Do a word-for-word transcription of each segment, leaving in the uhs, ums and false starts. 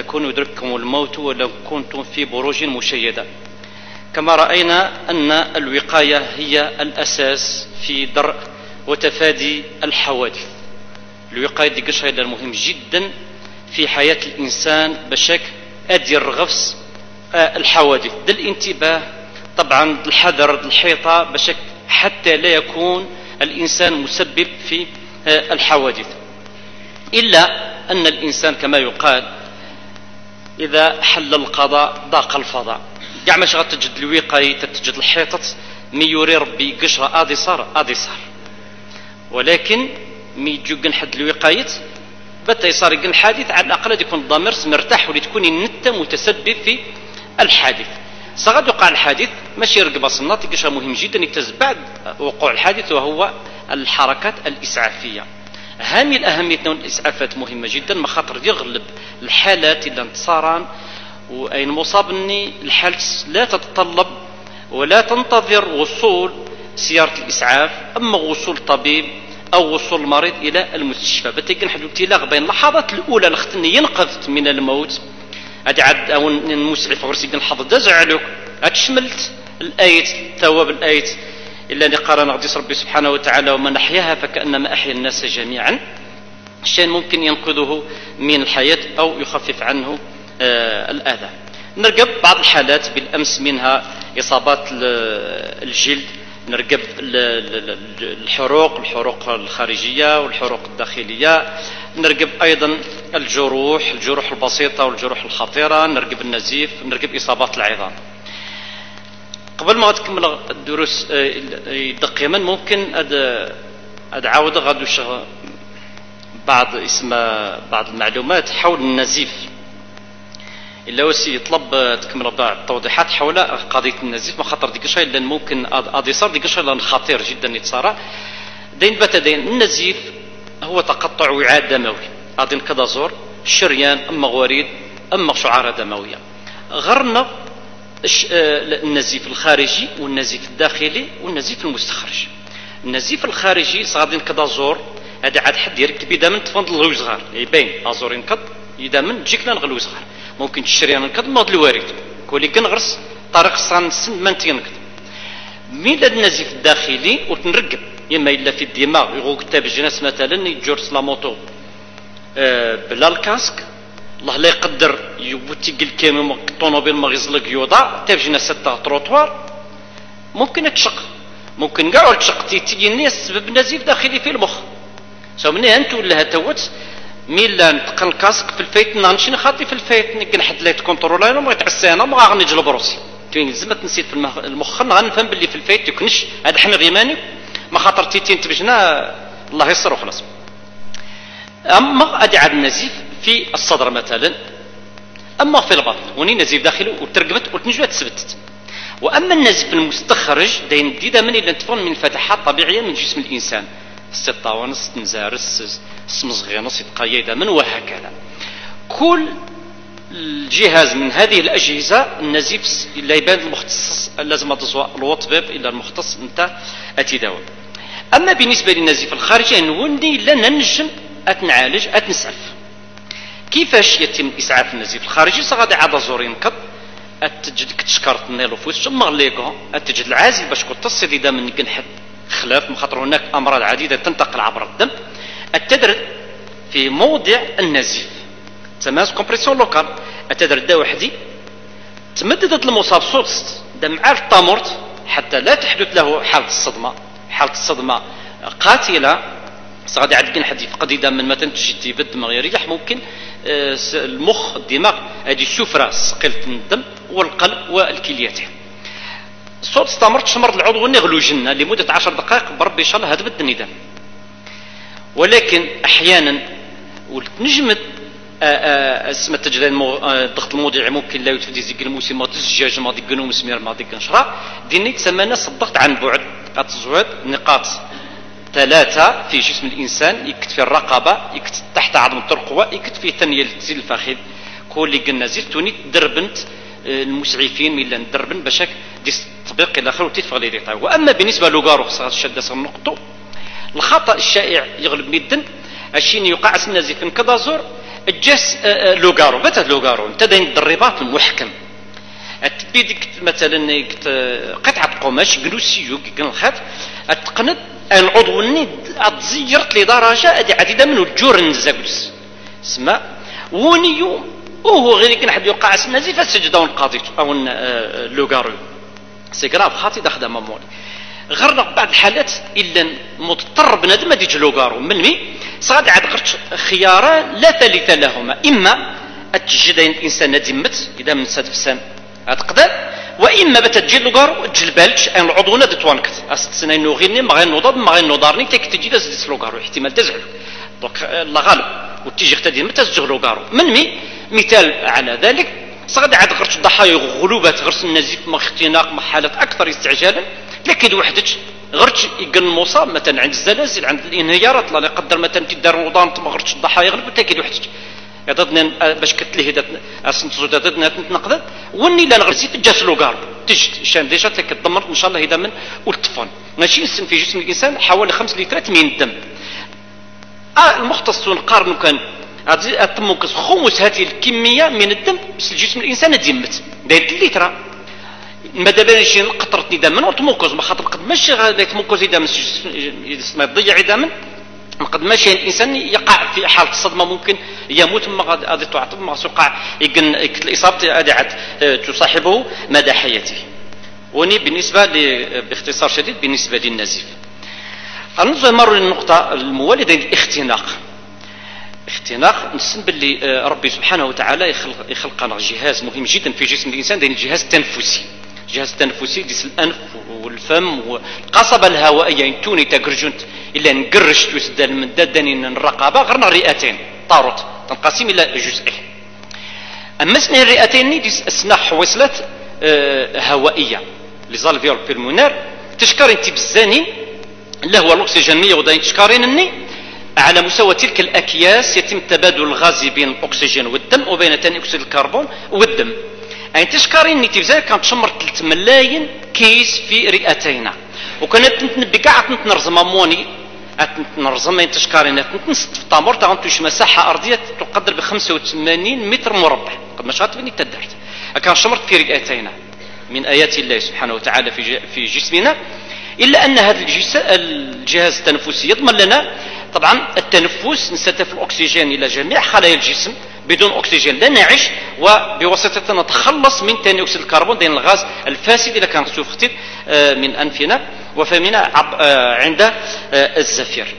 تكونوا يدرككم الموت ولو كنتم في بروج مشيدة. كما رأينا أن الوقاية هي الأساس في درء وتفادي الحوادث. الوقاية دي قشرة مهم جدا في حياة الإنسان بشك أدي الرغفس الحوادث. ده الانتباه طبعا، الحذر، الحيطة بشك حتى لا يكون الإنسان مسبب في الحوادث. إلا أن الإنسان كما يقال إذا حل القضاء ضاق الفضاء. كاع ماش غتجد الوقاية تجد الحيطة مي يوري ربي قشرة آدي صار آدي صار، ولكن مي يجو حد الوقاية بتا يصار يقن الحادث على الأقل يكون الضمير مرتاح ولتكون انت متسبب في الحادث. صغد يقع الحادث ماشي يرقب الصناط قشرة مهم جدا يكتز بعد وقوع الحادث، وهو الحركات الإسعافية. هامي الأهمية الإسعافات مهمة جدا، مخاطر يغلب الحالات اللي انتصاران وأين مصاب أني الحالة لا تتطلب ولا تنتظر وصول سيارة الإسعاف، أما وصول طبيب أو وصول المريض إلى المستشفى. بتيجي نحن ابتلاغ بين اللحظات الأولى لختني ينقذ من الموت هذا عاد أو المسعف ورسيق الحظ دزعلك أتشملت الآية ثواب الآية إلا نقارن قديس ربي سبحانه وتعالى ومن أحياها فكأنما أحيا الناس جميعا. الشيء ممكن ينقذه من الحياة أو يخفف عنه آه الآذى. نرقب بعض الحالات بالأمس منها إصابات الجلد، نرقب الحروق الحروق الخارجية والحروق الداخلية، نرقب أيضا الجروح الجروح البسيطة والجروح الخطيرة، نرقب النزيف، نرقب إصابات العظام. قبل ما تكمل الدروس يدق يمن ممكن أدعاود غادو بعض اسم بعض المعلومات حول النزيف. إلا وسي يطلب تكمل بعض التوضيحات حول قضية النزيف، ما خاطر ديك الشيء لأن ممكن أدي صار ديك الشيء لأن خطير جدا يتصارع. دين بتا دين النزيف هو تقطع وعاء دموي، أدين كذا زور شريان أما غوريد أما شعارة دموية. غرنا النزيف الخارجي والنزيف الداخلي والنزيف المستخرج. النزيف الخارجي صادين كذا زور هذا عاد حد يركب يدامن تفند الغلو صغار يبين ازور ينقض يدامن تجيك لنا غلو صغار ممكن تشري نقض نوض الوارد كولي كنغرس طريق صان سن ما تينقض. من النزيف الداخلي وتنرقب يما الا في الدماغ يغو كتاب الجناس مثلا يجورس لا موطو أه بلا الكاسك الله لا يقدر يبوتي قل كامل الطوموبيل ما غيزلق يوضع تاب جناس تاع تروطوار ممكن تشق ممكن كاع تشق تيجي الناس سبب نزيف داخلي في المخ. سو مني انت ولا هتوت ميلا نتقن الكاسك في الفايت نمشي نخاطي في الفايت نكن حد لا يتكونترول انا ما يتعسى انا ما غنجلب روسي كاين زعما نسيت في المخ غنفهم باللي في الفايت يكونش هذا حنا ريماني ما خاطر تيتين تبجنا الله يسر وخلاص. اما ادي عاد النزيف في الصدر مثلا، اما في البطن وني نزيف داخلي وترقبت وتنجوات تثبتت. واما النزيف المستخرج داين ديدا من اللي تفون من فتحات طبيعيه من جسم الانسان السطاونس تنزارس السمزغينس يتقيد من وهكذا. كل الجهاز من هذه الاجهزه النزيف الا يبان المختص لازم تزوى الوطبيب الى المختص نتاع اتداوى. اما بالنسبه للنزيف الخارجي نولي لا ننجم اتنعالج اتنسعف. كيفاش يتم اسعاف النزيف الخارجي؟ صغادي عاد زور ينقض اتجد كتشكرت نيلو فوس ثم ليكو اتجد العازل باش كنت تصيدي دم من كنحد خلاف مخاطر هناك امراض عديده تنتقل عبر الدم. التدرج في موضع النزيف تماس كومبريسيون لوكال التدرج دا وحدي تمددت المصاب صوت دم على الطامورت حتى لا تحدث له حاله الصدمه. حاله الصدمه قاتله صغادي عاد كاين حد يفقد دم من مثلا تجي تيبد دم غير يريح ممكن المخ الدماغ هذه السفره ثقيله الدم والقلب والكليات. الصوت استمر تشمر العضو نغلو جنة لمدة عشر دقائق بربي إن شاء الله هذا بد الندم. ولكن أحيانا ولتنجمد اسمها تجرين الضغط الموضعي ممكن لا يتفدي زيق الموسم ما تزجاج ما ديقنو مسمير ما ديقن شراء ديني تسمى ناس الضغط عن بعد التزويد نقاط ثلاثة في جسم الإنسان يكت في الرقبة يكت تحت عظم الترقوة يكت في ثانية التزيل الفخذ كل قلنا زلتوني دربنت المسعفين من اللي ندربن بشك دي تطبيق الى اخره وتدفع لي ديتاي. واما بالنسبه لوغارو خصها الشده صار نقطه الخطا الشائع يغلب جدا اشين يوقع اسم نزيف كذا زور جاس لوغارو بات لوغارو انت داين الرباط المحكم تبي ديك مثلا قطعه قماش جلوسيو كن الخط تقند العضو ني تزيرت لدرجه ادي عديده من الجور نزاكلس سما ونيو وهو غير كان حد يوقع اسم نزيف السجده والقاضي او لوغارو سي كراف خاطي داخل ماموري غير بعض الحالات الا مضطر بنادم هذا يجي لوغارو من مي صاد عاد غرت خياران لا ثالث لهما اما التجد الانسان ندمت اذا من ساد فسان تقدر واما بتجي لوغارو تجي بالش ان العضو ند توانكت استسنا انه غير ما غير نوضب ما غير نوضارني تك تجي داز لوغارو احتمال تزعل دونك لا غالب وتيجي اختدي متى تجي لوغارو من مي مثال على ذلك صاد عاد غرت ضحايا غلوبات غرس النزيف ما اختناق ما حالات اكثر استعجالا لكن وحدك غرتش يقن المصاب مثلا عند الزلازل عند الانهيارات لا يقدر مثلا تدار نوضان ما غرتش الضحايا غلب تاكيد وحدك يضدنا باش كتلي هدا اسنتزو ضدنا تنقض وني لا نغرسي جات لوغار تجد شان ديجا تكدمرت ان شاء الله هدا من والطفل ماشي نسن في جسم الانسان حوالي خمس لترات من الدم آه المختصون قارنوا كان اتمكس خمس هذه الكميه من الدم بس الجسم الانسان ديمت داير لتر ما داباش قطره دم من تمكز ما خاطر قد ماشي غادي تمكز دم ما تضيع دم قد ماشي الانسان يقع في حاله الصدمه ممكن يموت ما غادي تعطب ما يوقع يقن الاصابه هذه عاد تصاحبه مدى حياته وني بالنسبه باختصار شديد بالنسبه للنزيف نمر للنقطه الموالده الاختناق اختناق نسن باللي ربي سبحانه وتعالى يخلق يخلق لنا جهاز مهم جدا في جسم الانسان ده الجهاز التنفسي الجهاز التنفسي ديس الانف والفم والقصبه الهوائيه ينتوني تاكرجنت الا نقرشت وسدال من دادنين الرقبه غير الرئتين طاروت تنقسم الى جزئين اما سنين الرئتين ديس اسناء حويصلات هوائيه لي زالفيول بيرمونير تشكر انت بالزاني اللي هو الاكسجين مية وداين تشكرين اني على مستوى تلك الاكياس يتم تبادل الغاز بين الاكسجين والدم وبين ثاني اكسيد الكربون والدم يعني تشكرين انت بزاف كانت تشمر ثلاثة ملايين كيس في رئتينا وكانت تنتنبي كاع تنرزم اموني تنرزم انت تشكرين تنست في طامور تاعش مساحه ارضيه تقدر ب خمسة وثمانين متر مربع قد ما شغلت بني تدرت كان شمرت في رئتينا من ايات الله سبحانه وتعالى في في جسمنا الا ان هذا الجهاز التنفسي يضمن لنا طبعا التنفس نستهدف الاكسجين الى جميع خلايا الجسم بدون اكسجين لا نعيش وبواسطه نتخلص من ثاني اكسيد الكربون دين الغاز الفاسد اذا كان يختل من انفنا وفمنا عند الزفير.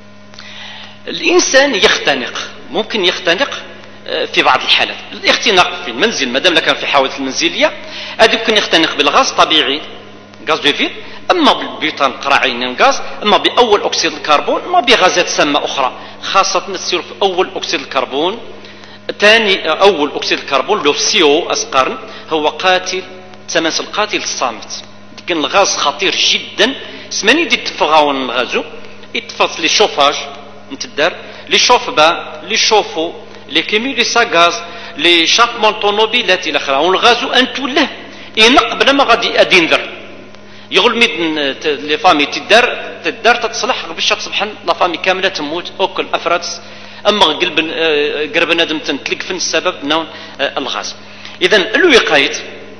الانسان يختنق ممكن يختنق في بعض الحالات الاختناق في المنزل ما دام كان في حوادث المنزليه هذا يمكن يختنق بالغاز طبيعي غاز دو فيل اما بالبيطان قراعين غاز اما باول اكسيد الكربون اما بغازات سامه اخرى خاصه نسير في اول اكسيد الكربون ثاني اول اكسيد الكربون لو سي او اسقرن هو قاتل تماس القاتل الصامت كان الغاز خطير جدا سماني دي تفغاون الغازو يتفض لي شوفاج نتدار لي شوفبا لي شوفو لي كيميليسا غاز لي شابمون طونوبيلات الى اخره والغازو انتو له ينقبل ما غادي ادينذر يغل ميد لي فامي تدار تدار تتصلح باش تصبح لا فامي كامله تموت اوكل افراد اما قلب قرب نادم تنتلق في السبب نون الغاز. اذا الوقايه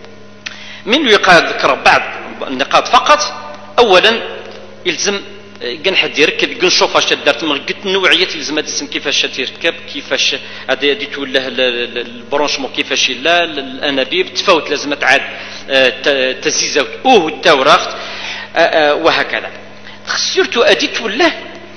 من الوقايه ذكر بعض النقاط فقط. اولا يلزم كان حد يركب كان شوف اش دارت قلت النوعيه يلزم تسم كيفاش تركب كيفاش هذه هذه تولى البرونشمون كيفاش لا الانابيب تفوت لازم تعاد تزيزه اوه التوراخت وهكذا خسرت اديت ولا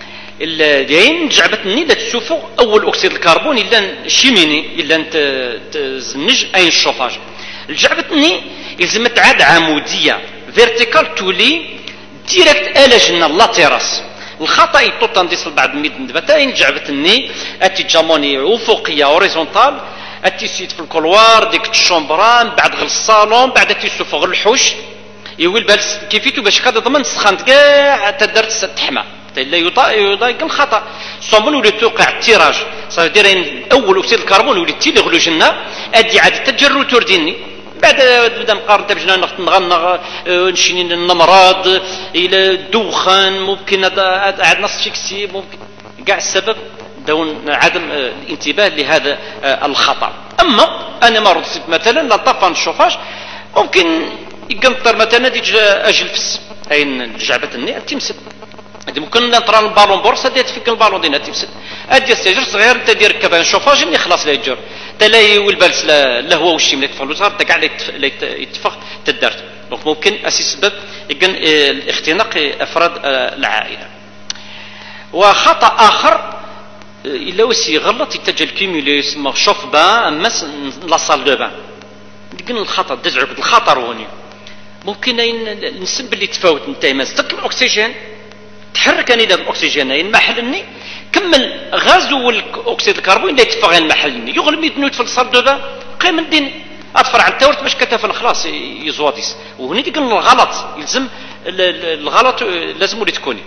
اللي جعبتني لا تشوفوا اول اكسيد الكربون الا شيميني الا انت تزنج اي الشوفاج جعبتني يلزم تعاد عموديه فيرتيكال تولي ديريكت الى جنة لا تيراس الخطا يطوطن ديس بعض ميد دبتاين جعبتني اتي جاموني افقيه اوريزونتال اتي سيت في الكولوار ديك الشومبران بعد غل الصالون بعد اتي سوف غل الحوش يويل بالس كيفيتو باش كاد ضمن سخنت كاع تدرت تحمى لا يضايق الخطا صومون ولي توقع التيراج صافي دايرين اول اكسيد الكربون ولي تي لغلو جنة ادي عاد تجرو تورديني بعد بدا نقارن تبجنا نغنغ نشينين النمراض الى الدخان ممكن عاد نص فيكسي ممكن كاع السبب دون عدم الانتباه لهذا الخطر. اما انا ما ردت مثلا لا طفن الشوفاج ممكن يقنطر مثلا ديج اجلفس اين جعبه الني تمسد ممكن نطرى البالون بورس هدي تفك البالون دينا تمسد ادي السجر صغير انت دير كذا شوفاج اللي خلاص لا يجر تلاهي والبالس لا هو وشي من يتفق صغار تاع لا يتفق تدارت. دونك ممكن اسي سبب يكون الاختناق افراد العائله. وخطا اخر الا وسي غلط يتجه الكيميلي يسمى شوف بان مس لا سال دو بان يكون الخطا دزعك الخطر هوني ممكن نسب اللي تفاوت انت ماس تطلع الاكسجين تحرك اني دابا الاكسجين المحلني كمل غاز والاكسيد الكربون اللي يتفق المحلني يغلب يدنو في الصال دو بان قيم الدين اطفر على التورت باش كتفل خلاص يزواديس. وهني ديك الغلط يلزم الغلط لازم اللي تكوني.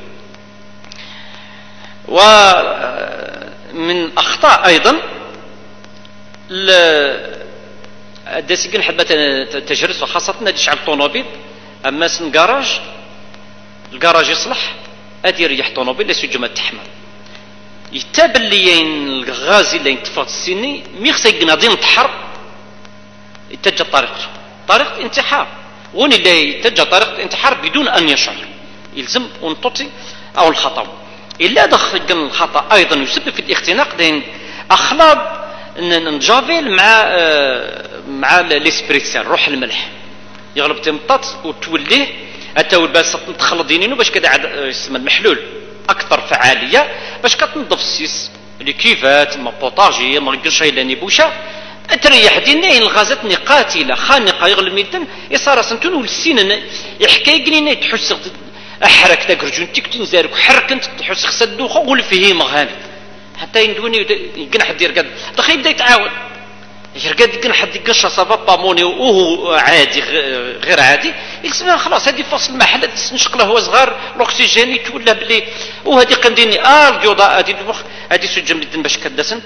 ومن اخطاء ايضا الداسيكين حبه تجرس وخاصه نادي شعب الطوموبيل اما سن كراج الكراج يصلح ادي يريح طوموبيل لا سجمه تحمل يتابع لي الغاز اللي ينتفض السني ميخسى ينادي نتحر يتجه طريقته طريقه انتحار وني اللي يتجه طريقه انتحار بدون ان يشعر يلزم ونططي او الخطا. الا دخل الخطا ايضا يسبب في الاختناق دين اخلاط نجافيل مع مع ليسبريتسال روح الملح يغلب تمطط وتوليه حتى والباس تخلط دينينو باش كذا يسمى المحلول اكثر فعاليه باش كتنظف السيس اللي كيفات ما بوطاجي ما شي لاني بوشه تريح دينين الغازات قاتله خانقه يغلب ميدن يصار سنتون والسنن يحكي قلينا تحس احرك تاك رجون تيك تنزارك حرك انت تحس خص الدوخه قول فيه مغامي حتى يندوني يقنح دير قد دخل يبدا يتعاون يرقد يقنح حد يقش صافا باموني وهو عادي غير عادي يسمى خلاص هذه فصل المحل نشق له هو صغار الاكسجين يتولى بلي وهذه قنديني اه الجوضه هذه المخ هذه سجم جدا باش كدسن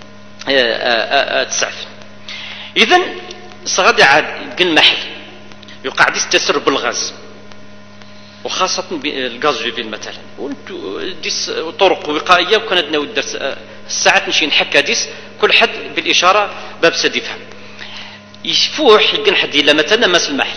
تسعف. اذا صغادي عاد قن محل يوقع ديس تسرب الغاز وخاصة الغاز جوفيل مثلا وانتو ديس طرق وقائية وكانت ناوي الدرس الساعات نمشي نحكى ديس كل حد بالإشارة باب سد يفهم. يفوح يلقى حد إلا مثلا ماس المحل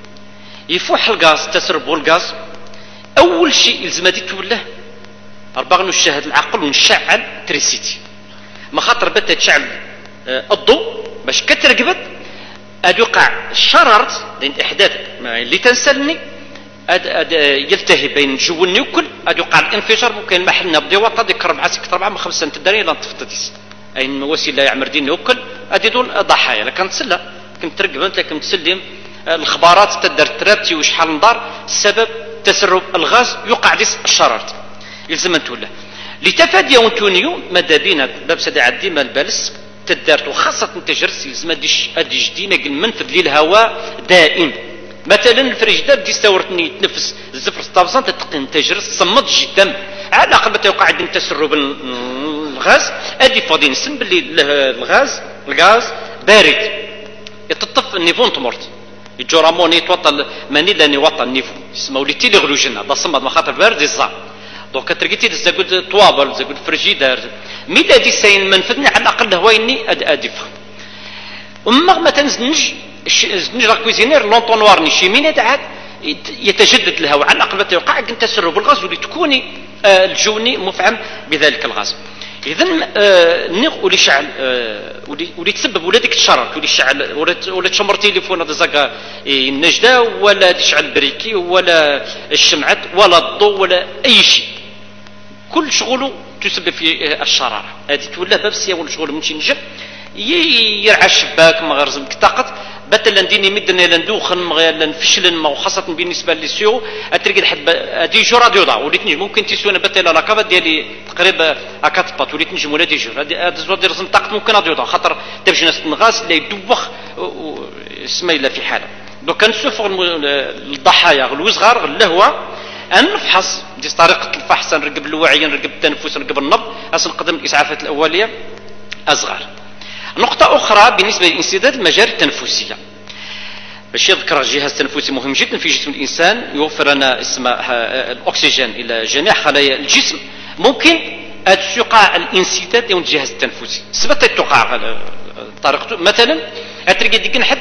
يفوح الغاز تسرب الغاز أول شيء يلزم هذه تولى أربعة نشاهد العقل ونشعل تريسيتي ما خاطر بدا تشعل الضوء باش كترقبت أد يوقع الشرارة لأن إحداث اللي تنسلني أد أد يلتهي بين جو النيوكل أد يوقع الانفجار ممكن المحل نبضي وطا ديك ربعة سكت ربعة من خمس سنة الدنيا لا تفتتيس أي وسيلة يعمر دين نيوكل أدي دول ضحايا لكن تسلى كنت ترقبت لكن تسلم الخبارات تدر ترابتي وشحال نضار السبب تسرب الغاز يوقع ديس الشرارة يلزم أن تولى لتفادي وانتونيو ماذا بينا باب سدى عدي ما البالس تدارت وخاصة تجرس يلزم أدي جدينا قل منفذ للهواء دائم مثلا الفريجدار دي استورتني يتنفس الزفر ستافزان تتقن تجرس صمد جدا على الاقل متى يوقع عندنا تسرب الغاز ادي فاضي نسم باللي الغاز الغاز بارد يتطف النيفو تمرت الجرامون يتوطى ماني لاني وطى النيفو يسموا لي تيلي غلوجنا هذا صمد ما خاطر بارد يصاب دونك ترقيتي تزقد طوابل زقد فريجيدار ميدا دي سين منفذني على الاقل هوايني ادي فهم اما ما تنزنج الزنج لا كويزينير لونطونوار نشي من عاد يتجدد الهواء على الاقل يوقع تسرب الغاز واللي تكوني آه الجوني مفعم بذلك الغاز. اذا آه نغ ولي شعل آه ولي ولي تسبب ولا ديك الشرر ولي شعل ولا ولا تشمر تليفون هذا زكا النجده ولا تشعل بريكي ولا الشمعات ولا الضوء ولا اي شيء كل شغله تسبب في الشراره هذه تولى باب سيا شغل من شي نجم يرعى الشباك ما غير زمك طاقت باتلا نديني مدنا لندوخن مغير نفشلن ما وخاصه بالنسبه للسيو اترقد حد دي جور راديو ضا وليت نجم ممكن تيسونا باتلا لا كافا ديالي تقريبا اكات بات وليت نجم ولا دي جور هذا زوج ديال زم طاقت ممكن راديو ضا خاطر تمشي ناس الغاز اللي يدوخ اسمها الا في حاله دونك كنسوفر الضحايا الوزغار اللهوه ان نفحص دي طريقه الفحص نرقب الوعي نرقب التنفس نرقب النبض اصل نقدم الاسعافات الاوليه اصغر. نقطة أخرى بالنسبة للانسداد المجاري التنفسية باش يذكر الجهاز التنفسي مهم جدا في جسم الإنسان يوفر لنا اسمه الأكسجين إلى جميع خلايا الجسم ممكن تقع الانسداد ديال الجهاز التنفسي سبت تقع طريقته مثلا اتريك ديك نحب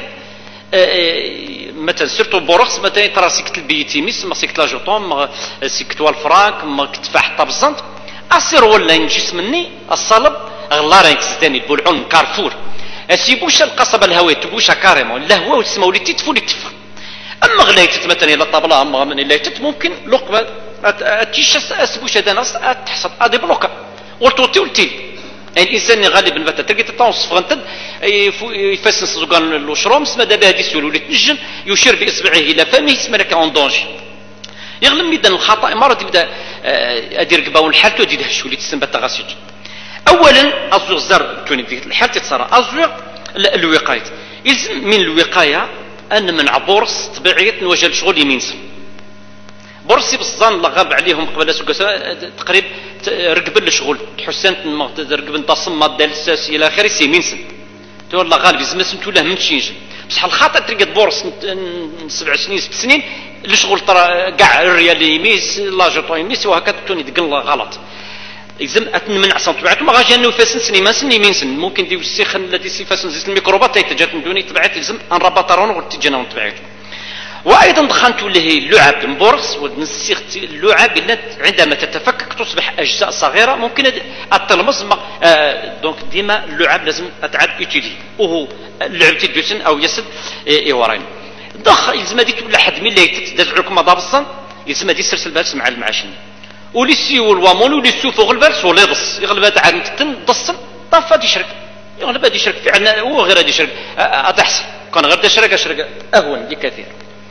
مثلا سيرتو بوركس مثلا ترى سيكت البيتيميس ما سيكت لاجوطوم سيكت والفراك ما كتفاح طبزنت اصير ولا نجس مني الصلب غلا راه تزداني البلعون كارفور اسيبوش القصبه الهويه تبوشا كاريمون لا هو تسمى ولي تفولي تفخ اما غلايتت مثلا الى الطابله اما من غلايتت ممكن لقبه تيش اسبوش هذا ناس تحصل ادي بلوكا ورتوتي ولتي يعني الانسان غالبا بتا تلقى تطونس فغنتد يفسس زوغان لوشروم سما دابا هذه سول ولات تنجم يشير باصبعه الى فمه يسمى لك اون دونجي يغلب ميدان الخطا مره تبدا ادير قباو الحالته تزيد هش وليت تسمى تغاسيج اولا ازوغ زر توني ديك الحال تصرا ازوغ الوقايه يلزم من الوقايه ان من عبورس طبيعيه نواجه الشغل يمينسن برسي بالظن لغاب عليهم قبل سوق تقريبا ركب الشغل حسنت ركب نتصم ماده الساس الى اخره سي مينسن تو والله غالب زعما سمتو له من تشينج بصح الخطا تلقى بورس سبع سنين ست سنين الشغل ترى كاع الريال يميس لاجوطو يميس وهكذا توني تقل غلط يلزم اتمنع سنتبعات ما غاجي انه فاسن سني ما سني مينسن ممكن ديو السخن الذي سيفاسن زيت الميكروبات تيتجات من دوني تبعات يلزم ان رباطرون وتجينا ونتبعات وايضا دخلت له اللعب البورس ونسيخت اللعب عندما تتفكك تصبح اجزاء صغيره ممكن التلمس آه دونك ديما اللعب لازم اتعاد يوتيلي وهو اللعب تدوسن او يسد ايورين دخل يلزم هذيك ولا حد من اللي تدافع لكم مضابصا يلزم هذه سلسل بالس مع المعاشين ولي سيو والوامون ولي سيو فوق البالس ولا يضص يغلب هذا عاد تدصن طاف هذا يشرك يغلب هذا يشرك فعلا هو غير هذا يشرك اتحسن كان غير يشرك يشرك اهون بكثير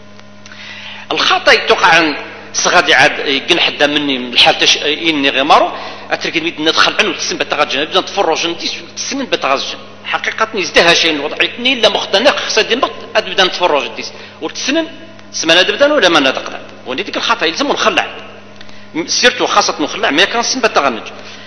الخطا تقع عن صغادي عاد يقن حدا مني من الحال تش اني غمارو اترك ميد ندخل عنه تسن بتغجن نبدا نتفرج نديس تسن بتغجن حقيقه نزدها شيء وضعيتني لا مختنق خصدي نبط ابدا نتفرج نديس وتسنن سمانه نبدا ولا ما نتقدر وني ديك الخطا يلزم نخلع سيرتو خاصه نخلع ما كان سن بتغنج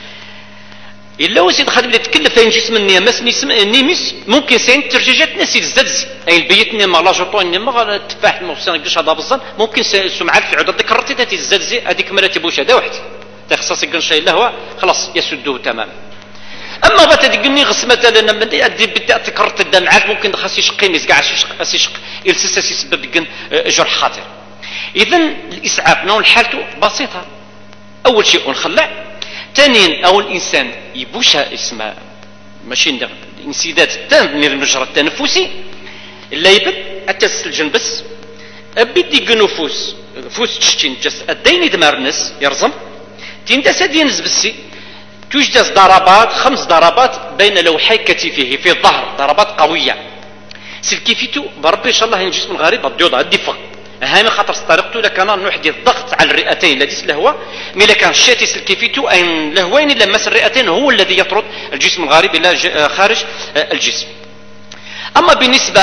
الا وسيد خادم اللي تكلف فين جسم النيمس نيمس ممكن سين ترججات نسي الزدز اي البيت نيما لا جوطو نيما التفاح الموسيقى قش هذا بزن ممكن سمعات في عدد ذكرتي تاتي الزدزي هذيك مراتي بوش هذا واحد تخصص يقول شيء لهو خلاص يسدوه تماما اما بات تقني غس مثلا بدي ادي بدي تكررت الدمعات ممكن خاص يشقيني كاع يشق يلسس يسبب يقن جرح خاطر اذا الاسعاف نوع حالته بسيطه اول شيء نخلع ثانيا او الانسان يبوشها اسمها ماشي الانسداد التام من المجرى التنفسي لا يبد اتس الجنبس بدي نفوس فوس تشتين جس الدين يدمرنس يرزم تندس دين زبسي توجد ضربات خمس ضربات بين لوحي كتفه في الظهر ضربات قويه سلكيفيتو بربي ان شاء الله الجسم الغريب الديوض الدفاع هاي خاطر طريقته لكان نوحدي الضغط على الرئتين الذي لهو مي كان شاتي سلكيفيتو ان لهوين لمس الرئتين هو الذي يطرد الجسم الغريب الى خارج الجسم. اما بالنسبه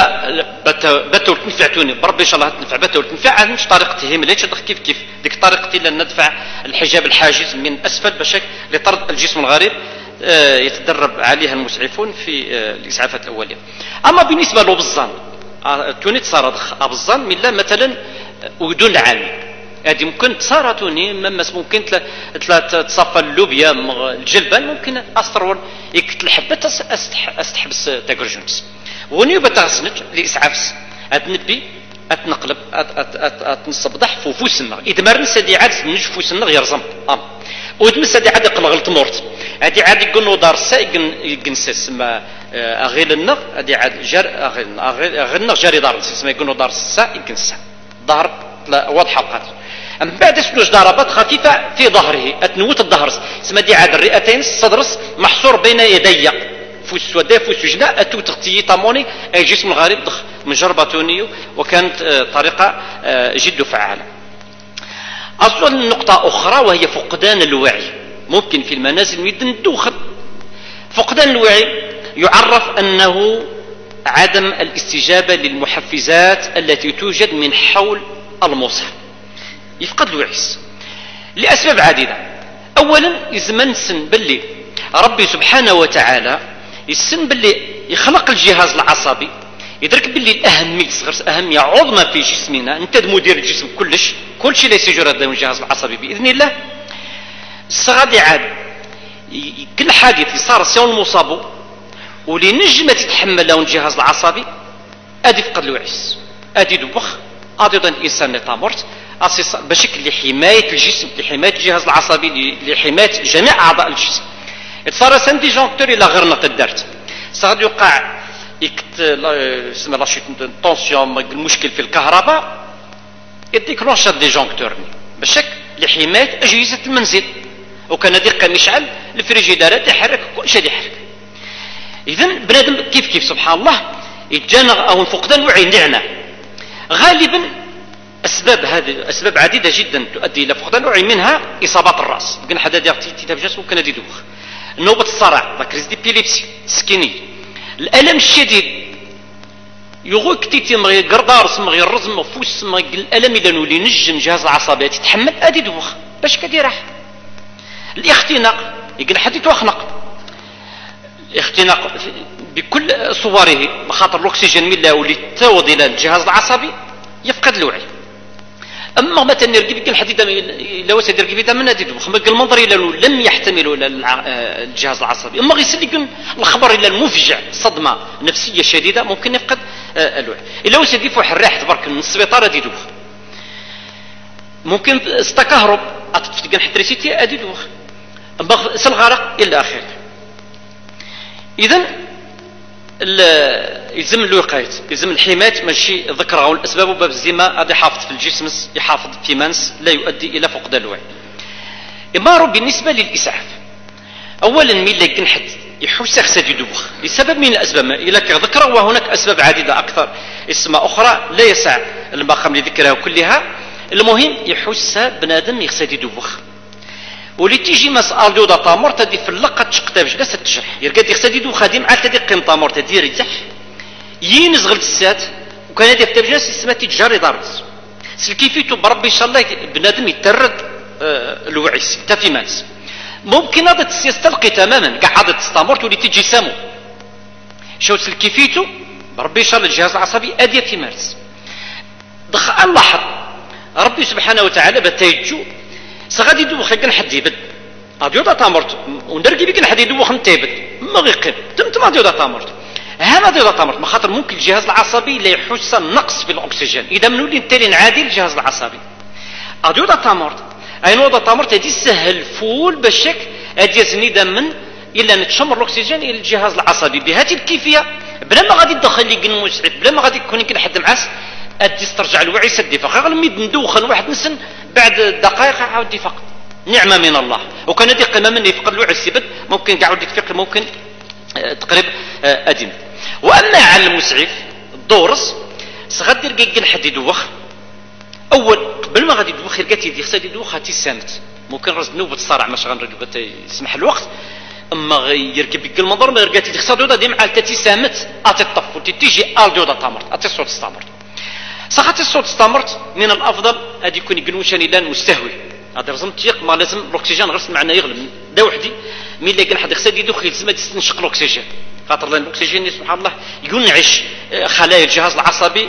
بتو تنفعتوني بربي ان شاء الله تنفع بتو تنفع مش طريقتي ما ليش كيف كيف ديك طريقتي لان ندفع الحجاب الحاجز من اسفل باش لطرد الجسم الغريب يتدرب عليها المسعفون في الاسعافات الاوليه. اما بالنسبه للبزان توني تصارد ابزان من لا مثلا ودون العالم هذه ممكن تصارتوني ممس ممكن تصفى اللوبيا الجلبان ممكن استرول يكتل حبه استحبس تاكرجونس وني بتغسنج لاسعافس اتنبي اتنقلب اتنصب ضح فوفوس النغ اذا ما نسى دي عاد نج فوس النغ يرزم ام ودمس هذه عاد قلغلط مورت هذه عاد يقولوا دار سايقن يقنسس ما اغيل النغ هذه عاد جار اغيل اغيل النغ جاري دار اسمها يقولوا دار السا يقنسا ظهر واضحه بقات من بعد سلوج ضربات خفيفه في ظهره اتنوت الظهر اسمها دي عاد الرئتين الصدرس محصور بين يدي فوس ودا فوس جنا اتو تغطي طاموني اي جسم الغريب ضخ من جربتونيو وكانت طريقه جد فعاله. اصلا نقطه اخرى وهي فقدان الوعي ممكن في المنازل ميدن دوخن. فقدان الوعي يعرف انه عدم الاستجابه للمحفزات التي توجد من حول المصحف يفقد الوعي لاسباب عديده. اولا يزمن سن باللي ربي سبحانه وتعالى يسن باللي يخلق الجهاز العصبي يدرك باللي الاهميه صغر اهميه عظمى في جسمنا انت مدير الجسم كلش كل شيء ليس يجرى هذا الجهاز العصبي باذن الله الصغادي عاد كل حادث يصار سيون المصاب واللي نجم تتحمل له الجهاز العصبي ادي فقد الوعيس ادي دوخ ادي الانسان نتامرت بشكل لحمايه الجسم لحمايه الجهاز العصبي لحمايه جميع اعضاء الجسم. صار سان ديجونكتور الى غير نقد دارت صار يوقع يكت اسمها لا شوت طونسيون المشكل في الكهرباء يديكلونش ديجونكتور بشكل لحمايه اجهزه المنزل وكان دقه مشعل الفريجيدارات يحرك كل شيء يحرك. اذا بنادم كيف كيف سبحان الله يتجانا او فقدان الوعي نعنى غالبا اسباب هذه اسباب عديده جدا تؤدي الى فقدان الوعي منها اصابات الراس يمكن حدا دار تيتابجاس ممكن هذه دوخ نوبه الصرع لا كريز ديبيليبسي سكيني الالم الشديد يغو كتيتي مغي قردارس مغي الرزم فوس مغي الالم اذا نولي نجم جهاز العصبي تتحمل ادي دوخ باش كدير الاختناق يقول حد يتوخنق اختناق بكل صوره بخاطر الاكسجين من لا ولي تاوض الى الجهاز العصبي يفقد الوعي. اما مثلا يركب يقول حد لو سيدير كيف من هذه دوخ المنظر الى لم يحتمل الجهاز العصبي اما غيسلي يقول الخبر الى المفجع صدمه نفسيه شديده ممكن يفقد الوعي. الا هو سيدي فوح الراح تبارك من السبيطار هذه دوخ ممكن استكهرب اتفتقن حتريسيتي هذه دوخ الغرق الى اخره. اذا يلزم الوقايه يلزم الحمايه ماشي ذكرها والاسباب باب الزما هذا يحافظ في الجسم يحافظ في منس لا يؤدي الى فقدان الوعي. امارو بالنسبه للاسعاف اولا من لا يكون حد يحوس خسد يدوخ لسبب من الاسباب الى ذكر وهناك اسباب عديده اكثر اسماء اخرى لا يسع المقام لذكرها كلها. المهم يحوس بنادم يخسد يدوخ ولي تيجي مسألة دو طامور تدي في اللقة تشقتا باش لاس تجرح يرقد يخسد يدو خادم عاد تدي قيم طامور تدي يرجح ينزغل السات وكان هذا في تبجاس اسمها تجاري دارس سلكيفيتو بربي ان شاء الله بنادم يترد آه الوعي حتى في ماس ممكن هذا يستلقي تماما كاع عادة تستامر تولي تجي سامو شو سلكيفيتو بربي ان شاء الله الجهاز العصبي ادي في مارس دخل الله ربي سبحانه وتعالى بتيجو سغادي يدوخ كان حد يبد اديو دا تامرت وندركي بك حد يدوخ نتيبد ما غيقيم تم اديو دا تامرت هذا اديو دا تامرت ما خاطر ممكن الجهاز العصبي لا يحس نقص في الاكسجين اذا منولي نتالي نعادي الجهاز العصبي اديو دا تامرت اي نوع دا تامرت هذه سهل فول بالشك ادي سنيدا من الا نتشمر الاكسجين الى الجهاز العصبي بهذه الكيفيه بلا ما غادي تدخل لي قن مسعد بلا ما غادي يكون يمكن حد معاس ادي ترجع الوعي سدي فغير ميد ندوخن واحد نسن بعد دقائق عاود يفقد نعمه من الله وكان هذه قيمه من يفقد الوعي السبت ممكن يعاود يفقد ممكن تقريب ادين. واما على المسعف الدورس صغدير كيكن حد يدوخ اول قبل ما غادي يدوخ يلقى يدي خصها يدوخ هاتي سامت ممكن رز نوبه الصرع ماش غنرجع يسمح الوقت اما يركب بك المنظر ما يلقى يدي خصها دودا ديما على تاتي سامت اتي الطف وتيجي ال دودا تامر اتي الصوت استمر صحت الصوت استمرت من الافضل هذه يكون يقنوشاني لان مستهوي هذا لازم تيق ما لازم الاكسجين غرس معنا يغلب دا وحدي مين اللي كان حد خصها يدوخ يلزم تستنشق الاكسجين خاطر لان الاكسجين سبحان الله ينعش خلايا الجهاز العصبي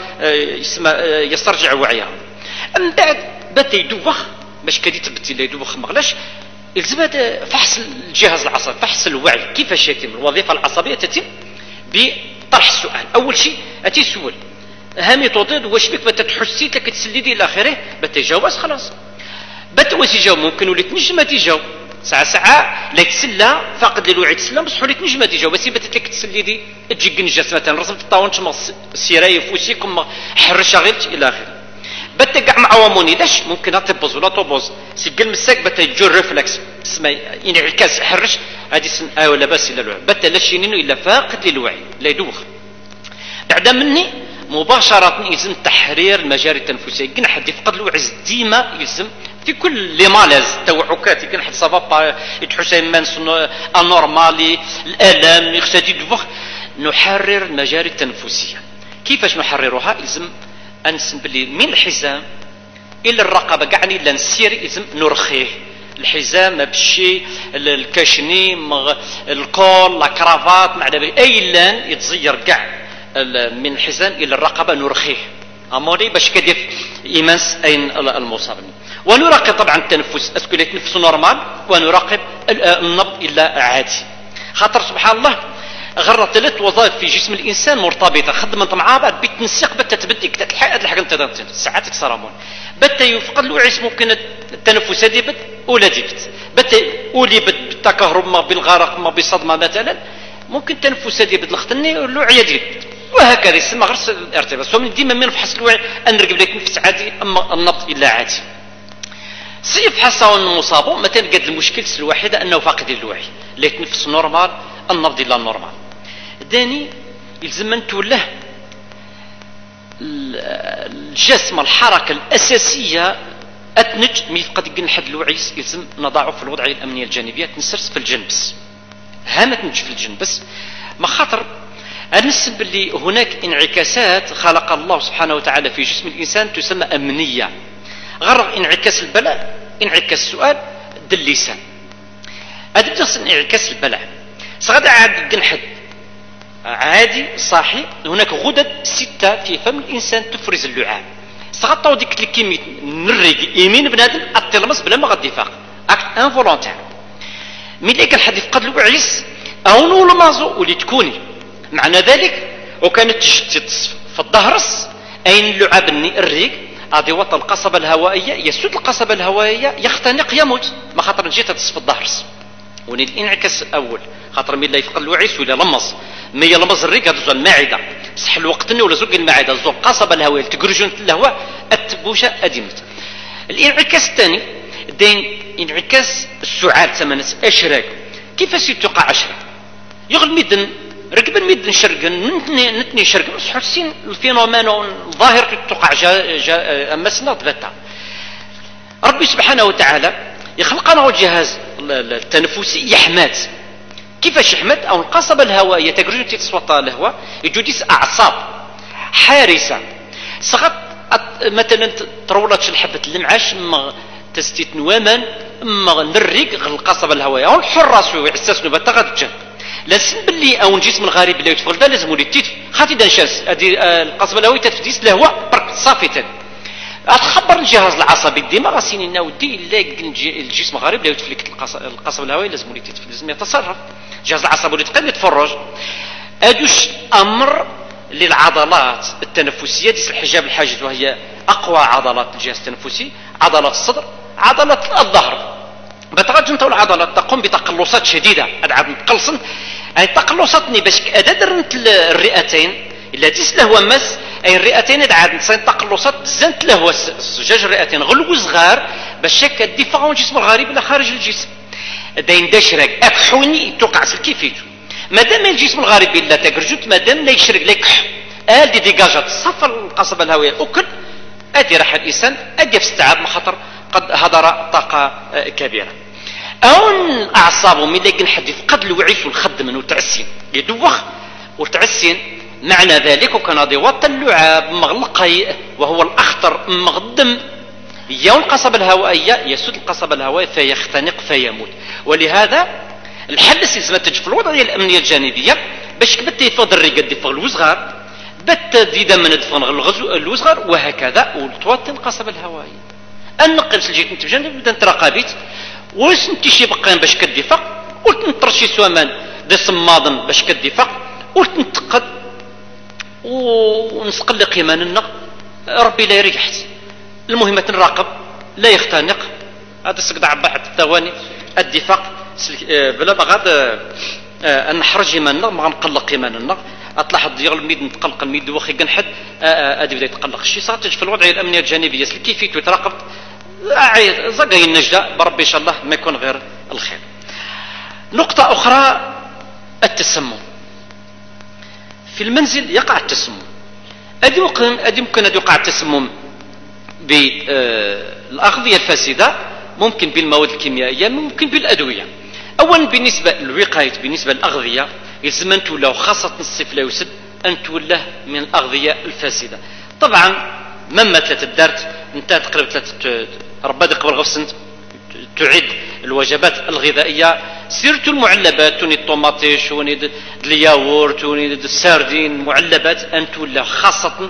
ويسترجع وعيها. من بعد بدا يدوخ باش كدي تبتي لا يدوخ مغلاش يلزم هذا فحص الجهاز العصبي فحص الوعي كيفاش يتم الوظيفه العصبيه تتم بطرح السؤال. اول شيء اتي السؤال هامي توضيد واش بك بتا تحسي لك تسليدي الى اخره بتا يجاوب خلاص بتا واش يجاوب ممكن وليت تنجم ما تيجاوب ساعه ساعه لا تسلى فاقد للوعي تسلى بصح وليت تنجم ما تيجاوب بس بتا لك تسليدي تجي كنجاس مثلا رسمت الطاونش ما سيراي فوسيكم حرش غيرت الى اخره بتا كاع معاوموني لاش ممكن تبوز ولا توبوز سجل مساك بتا يجو ريفلكس اسمه انعكاس حرش هذه سن اه ولا بس الا الوعي بتا لا شينينو الا فاقد للوعي لا يدوخ بعد مني مباشرة يلزم تحرير المجاري التنفسية كنا حد يفقد الوعي ديما يلزم في كل لي مالاز التوعكات كنا حد صافا يتحس مانس انورمالي الالم يخسد يدوخ نحرر المجاري التنفسية. كيفاش نحررها؟ يلزم انسم بلي من الحزام الى الرقبة كاعني الا نسير يلزم نرخيه الحزام بشي الكاشني الكول لا كرافات مع اي لان يتزير كاع من الحزام الى الرقبه نرخيه اموري باش كدير إيمانس أين المصابين. ونراقب طبعا التنفس اسكو يتنفس نورمال، ونراقب النبض إلا عادي. خاطر سبحان الله غير ثلاث وظائف في جسم الانسان مرتبطه، خدمت مع بعض بالتنسيق بتا تبديك تتلحق الحاجه انت ساعات تصرامون بتا يفقد الوعي. ممكن التنفس هذه بت ولا ديبت بتا اولي بت بالتكهرب ما بالغرق ما بالصدمه مثلا، ممكن التنفس هذه بت الختني والوعي ديال وهكذا يسمى غير الارتباط. ومن ديما من نفحص الوعي ان نرقب لك نفس عادي اما النبض الا عادي. سيفحص المصاب مثلا قد المشكل الوحيده انه فاقد الوعي، لا يتنفس نورمال النبض الا نورمال. داني يلزم ان توله الجسم الحركه الاساسيه اتنج مي يفقد حد الوعي، يلزم نضعه في الوضعيه الامنيه الجانبيه تنسرس في الجنبس، هامة تنج في الجنبس. ما خاطر أنسب اللي هناك انعكاسات خلق الله سبحانه وتعالى في جسم الانسان تسمى امنيه، غير انعكاس البلاء انعكاس السؤال دل اللسان. هذا بس انعكاس البلاء صغد عاد جنحد عادي صاحي، هناك غدد ستة في فم الإنسان تفرز اللعاب، صغد طاو ديك الكيميت نريق يمين بنادم التلمس بلا ما غادي يفاق اكت انفولونتير. ملي كان حد يفقد الوعيس او نول مازو ولي تكوني معنى ذلك وكانت تشتت في الظهرس اين اللعاب الريق غادي يوطن القصبة الهوائية، يسود القصبة الهوائية يختنق يموت. ما خاطر جيت تصف الظهرس وني الانعكاس الاول خاطر ملي يفقد الوعيس ولا لمص مي يلمص الريق هذا المعده صح الوقت ولا زوج المعده زوج القصبه الهوائيه تجرجون الهواء التبوشه ادمت. الانعكاس الثاني دين انعكاس السعال ثمانية اشراك. كيفاش توقع اشراك يغل ميدن ركب الميدن شرقن نتني نتني شرقن حسين الفينومين ظاهر توقع جا جا مسنا ثبتا. ربي سبحانه وتعالى يخلق لنا الجهاز التنفسي يحمد. كيفاش يحمد؟ او القصبة الهوائية تجري تصوت الهواء يجوديس اعصاب حارسة سقط مثلا ترولت الحبة المعاش ما تستيت نواما ما نريق القصبة الهوائية او الحراس ويحسسنا بتغدجن لازم باللي او جسم الغريب اللي يتفضل ده لازم ولي تيت خاطي دانشاس هذه القصبة الهوائية تفديس الهواء برك صافي تاني تخبر الجهاز العصبي الدماغ سيني ودي الا الجسم غريب لا يتفلك القصبة الهوائية لازم ولي تيت لازم يتصرف الجهاز العصبي اللي تقدر يتفرج. ادوش امر للعضلات التنفسيه ديس الحجاب الحاجز وهي اقوى عضلات الجهاز التنفسي، عضلات الصدر عضلات الظهر. بتغج انت العضلات تقوم بتقلصات شديده ادعى نتقلصن اي تقلصاتني باش ادرنت الرئتين الا تيس له مس اي الرئتين ادعى نصين تقلصات زنت له زجاج الرئتين غلو صغار باش هكا الدفاع الجسم الغريب الى خارج الجسم داين دشرق اكحوني توقع سلكيفيتو مادام الجسم الغريب الا تجرجت مادام لا يشرق لا يكح ال دي ديجاجات صفر القصبه الهوائيه وكل ادي راح الانسان ادي في استيعاب مخاطر قد هدر طاقه كبيره. او الاعصاب ملي كنحد يفقد الوعي والخدم وتعسين يدوخ وتعسين معنى ذلك وكان غادي يوطن اللعاب مغلق وهو الاخطر مغدم يوم القصبة الهوائية يسود القصبة الهوائية فيختنق فيموت. ولهذا الحل لازم تجي في الوضعية الأمنية الجانبية باش كبت يفضل الرقاد يفضل الوزغار بت زيدا من دفن الوزغار وهكذا وتوطن القصبة الهوائية. النقل سجيت انت بجانب بدا نتراقبيت وش انت شي بقين باش كدفق قلت نطرشي سوامان دي صمادا باش كدفق قلت نتقد ونسقلق يماننا ربي لا يريحت. المهم نراقب لا يختنق هذا سقطع بعد الثواني الدفاق بلا ما غاد نحرج يماننا ما غنقلق يماننا اطلع ديال الميد نتقلق الميد واخي كنحد ادي بدا يتقلق الشيء صارت في الوضعيه الامنيه الجانبيه كيفية تراقب زقاي النجده بربي ان شاء الله ما يكون غير الخير. نقطه اخرى التسمم في المنزل يقع التسمم ادي ممكن ادي ممكن ادي يقع التسمم بالأغذية الفاسدة ممكن بالمواد الكيميائية ممكن بالأدوية. أولا بالنسبة للوقاية بالنسبة للأغذية يلزم أن تولى خاصة الصيف لا يسد أن تولى من الأغذية الفاسدة. طبعا مما ثلاثة دارت انت تقريبا ثلاثة ربادي قبل غفصنت تعد الوجبات الغذائية سيرتو المعلبات توني الطوماطيش توني الياغورت توني الساردين معلبات أن تولى خاصة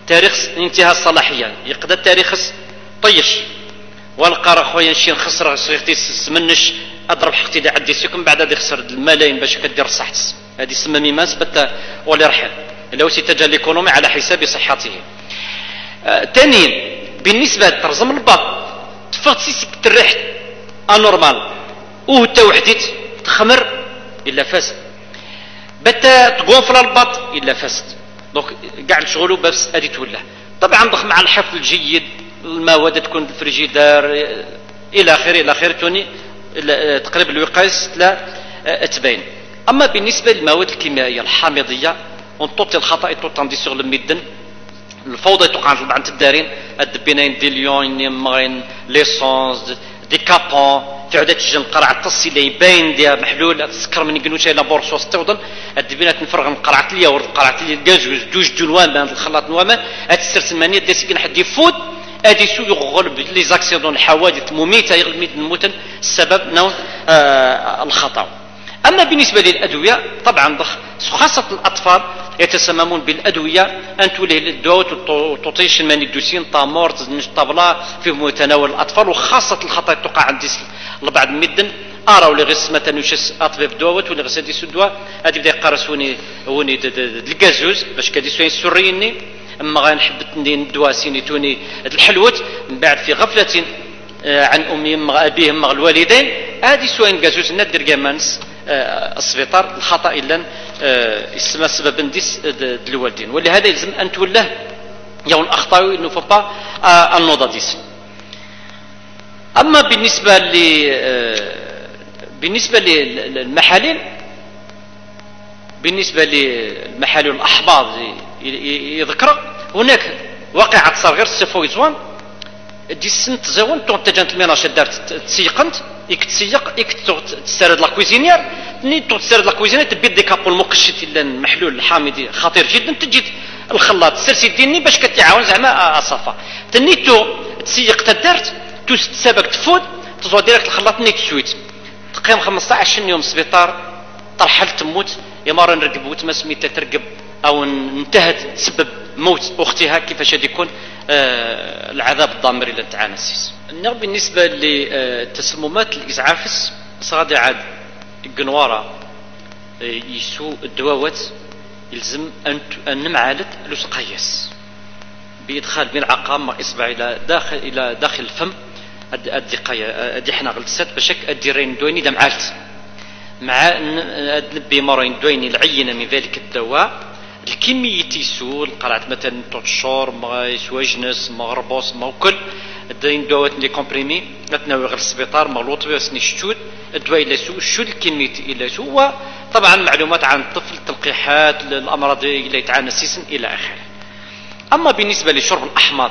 تاريخ انتهاء الصلاحيه يقدر تاريخ طيش والقار خويا نشي نخسر صيغتي سمنش اضرب حقتي اللي عندي سكن بعد هذه خسر الملايين باش كدير صحت هذه سما ميماس بتا ولا يرحل لو سيتجا ليكونومي على حساب صحته. ثانيا آه بالنسبه لترزم الباط تفاق سيسك تريح انورمال وتا وحديت تخمر الا فاسد بتا تقوفل الباط الا فاسد دونك كاع شغلو بس ادي تولى. طبعا ضخ مع الحفظ الجيد المواد تكون في الفريجيدار الى اخره الى اخره توني تقريبا الوقايس لا تبين. اما بالنسبه للمواد الكيميائيه الحامضيه ونطوطي الخطا توطاندي سوغ الميدن الفوضى توقع عند الدارين الدبينين دي ليون مارين ليسونس دي كابون تعودات تجن قرعه التصيلي باين ديال محلول تسكر من قنوشه الى بورصوص توضن الدبينات نفرغ من قرعه الياورد قرعه الكازوز جوج دونوان الخلاط نوامان هاد السرسمانيه دي سكن حد يفوت ادي سو يغلب لي زاكسيدون الحوادث مميته يغلب الموتن السبب نوع آه الخطا. اما بالنسبه للادويه طبعا ضخ خاصه الاطفال يتسممون بالادويه ان تولي الدواء وتطيش المانيدوسين طامور مش طابله في متناول الاطفال وخاصه الخطا تقع عند البعض المدن اراو لي غيس مثلا يشس اطبيب دواء ولا غيس هذه الدواء هذه بدا يقرسوني هوني الكازوز باش كادي سوين سريني اما غنحبتني الدواء سينيتوني الحلوت من بعد في غفله عن امهم ابيهم الوالدين هذه سوين كازوز ندير كامانس السبيطار الخطا الا اسمها سبب نديس الوالدين ولهذا يلزم ان تولاه يوم اخطاو انه فبا النوضاديس. اما بالنسبه ل بالنسبه للمحاليل بالنسبه للمحاليل الاحباض يذكر هناك واقعه صار غير السفويزوان دي سنت زوان تون تجانت الميناش دارت تسيقنت يك تسيق يك تسترد لا كويزينير ني تسترد لا كويزينير تبي دي كابو المقشط الا المحلول الحامضي خطير جدا تجي الخلاط سرسي ديني باش كتعاون زعما الصفا تنيتو تسيق تدارت تسابق تفوت تزوا ديريكت الخلاط نيت سويت تقيم خمسطاش يوم سبيطار ترحل تموت يا مره نرقب ما سميتها ترقب او انتهت تسبب موت اختها كيفاش غادي يكون آه العذاب الضامر الى التعانسيس. بالنسبه لتسممات الازعافس صغادي عاد قنواره يسو الدواوات يلزم ان ان نمعالت لسقياس بادخال ملعقه مع اصبع الى داخل الى داخل الفم ادي قيا ادي حنا غلسات باش اديرين دويني اذا معالت مع نبي مرين دويني العينه من ذلك الدواء الكمية تيسو القرعة مثلا توتشور ما يسواجنس ما غربوس ما وكل الدين دوات لي كومبريمي نتناول غير السبيطار ما لوط بس نشتود الدواء إلا سو شو الكمية إلا سو وطبعا معلومات عن الطفل تلقيحات الأمراض اللي يتعانى سيسن إلى آخره. أما بالنسبة لشرب الأحماض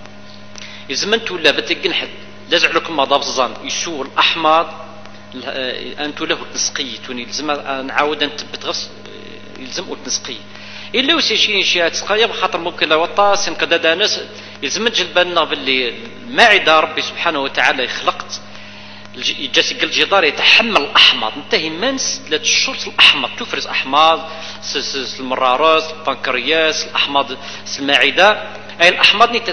يزمنت ولا بتلقين حد لازع لكم مضاب الظن يسو الأحماض أنتو له تنسقي توني لازم نعاود نثبت غص يلزم تنسقي الا وسيشين شي تسقيا بخاطر ممكن لو طاس انقداد ناس يلزم تجل بالنا باللي المعده ربي سبحانه وتعالى خلقت الجسد الجدار يتحمل الاحماض انتهي منس ثلاث شهور الاحماض تفرز احماض المرارات البنكرياس الاحماض المعده اي الاحماض ني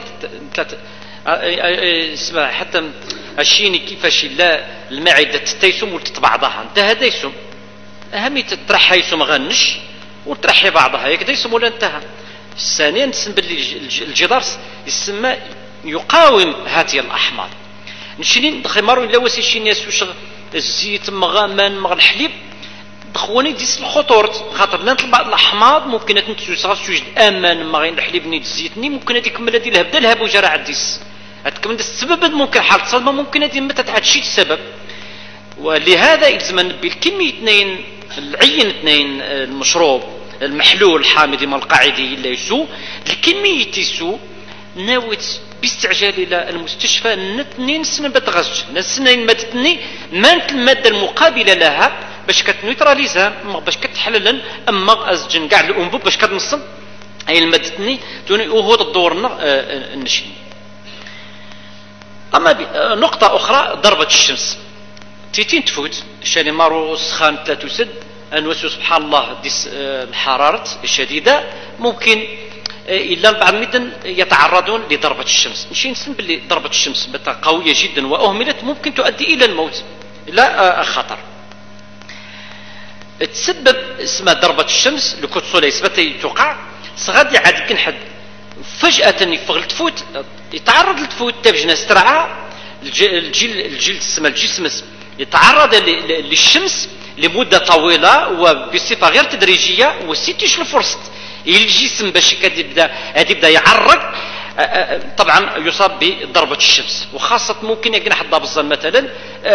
اسمها حتى الشيني كيفاش لا المعده تتيسم وتتبعضها انت هذا يسم اهميه تطرح يسم غنش وترحي بعضها هيك يسمو لا انتهى. ثانيا نسم باللي الجدار يسمى يقاوم هذه الاحماض نشرين دخمر الا وسي شي ناس واش الزيت مغامان مغ الحليب دخوني ديس الخطور خاطر لا بعض الاحماض ممكن تنتج توجد امان مغين الحليب ني الزيتني ممكن هذيك كمل هذه الهبده الهب وجرع ديس هتكمل السبب ممكن حاله صدمه ممكن هذه متى تعاد شي السبب. ولهذا يلزم بالكميه اثنين العين اثنين المشروب المحلول الحامضي ما القاعدي الا يسو الكميه تيسو ناويت باستعجال الى المستشفى نتنين سنه بتغزج نسنين ما تتني مانت الماده المقابله لها باش كتنيتراليزا باش كتحلل اما ازجن كاع الانبوب باش كتنصل اي الماده تني توني وهو الدورنا النشي. اما نقطه اخرى ضربه الشمس تيتين تفوت شاني مارو سخان ثلاثة وسد أنوسو سبحان الله ديس الحرارة الشديدة ممكن الا بعض المدن يتعرضون لضربه الشمس. نمشي نسلم باللي ضربه الشمس قويه جدا واهملت ممكن تؤدي الى الموت، لا خطر. تسبب اسمها ضربه الشمس لو كنت سولي سبت توقع صغادي عاد كن حد فجاه يفغل تفوت يتعرض لتفوت تبجنا استرعى الجلد الجلد السما الجسم يتعرض للشمس لمده طويله وبصفه غير تدريجيه وسيتيش الفرصه الجسم باش كيبدا يبدا يعرق طبعا يصاب بضربه الشمس، وخاصه ممكن يقنح الضابزه مثلا